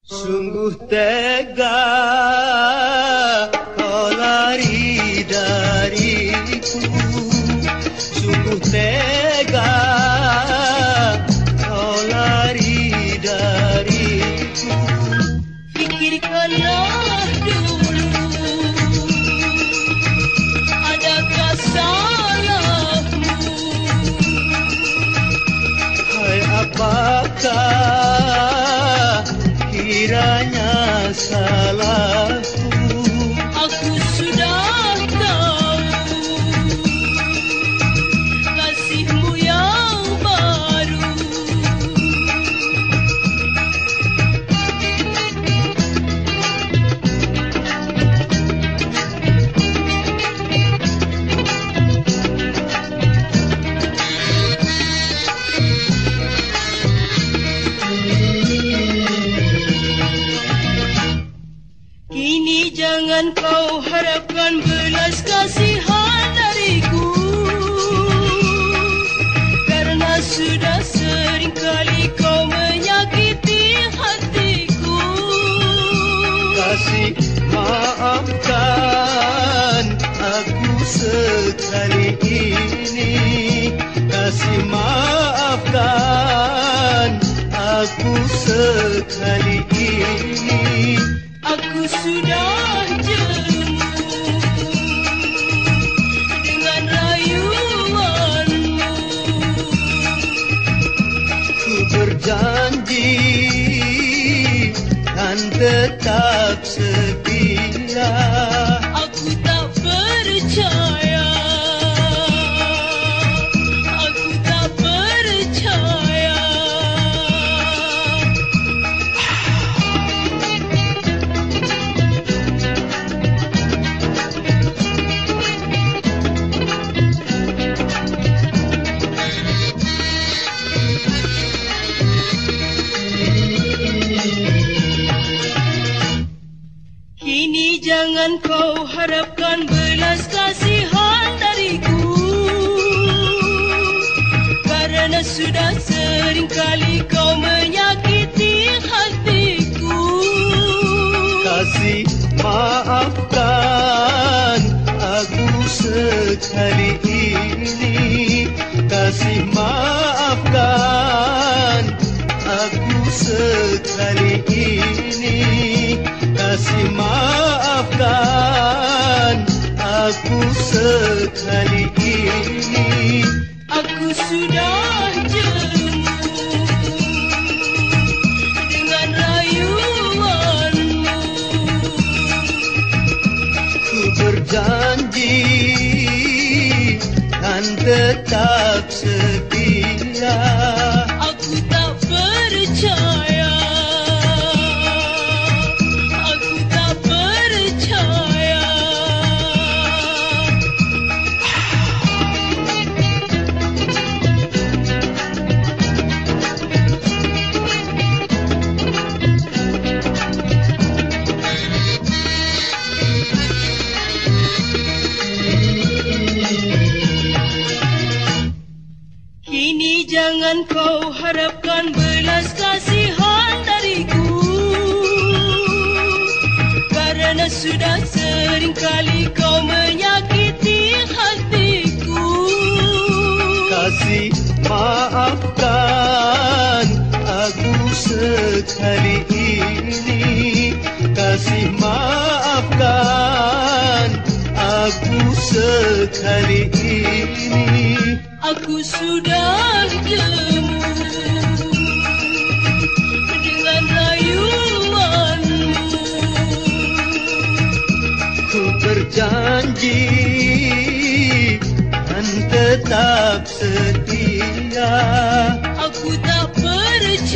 Sungguh tega kau lari dariku, sungguh tega kau lari dariku. Pikirkanlah dulu, adakah salahmu? Hai, apakah kiranya salahku? Aku sudah tahu kasihmu yang baru. Kini jangan kau harapkan belas kasihan dariku, karena sudah sering kali kau menyakiti hatiku. Kasih maafkan aku sekali ini, kasih maafkan aku sekali ini. Aku sudah jemu dengan rayuanmu. Ku berjanji kan tetap setia. Aku tak percaya, aku tak percaya. Kini jangan kau harapkan belas kasihan dariku, karena sudah sering kali kau menyakiti hatiku. Kasih maafkan aku sekali ini, kasih maafkan aku sekali ini, kasih maafkan aku sekali ini. Aku sudah jemu dengan rayuanmu. Ku berjanji kan tetap setia. Aku tak percaya, aku tak percaya. Kini jangan kau harapkan belas kasihan dariku, karena sudah sering kali kau menyakiti hatiku. Kasih maafkan aku sekali ini, kasih maafkan aku sekali ini. Aku sudah jemu dengan rayuanmu. Ku berjanji kan tetap setia. Aku tak percaya.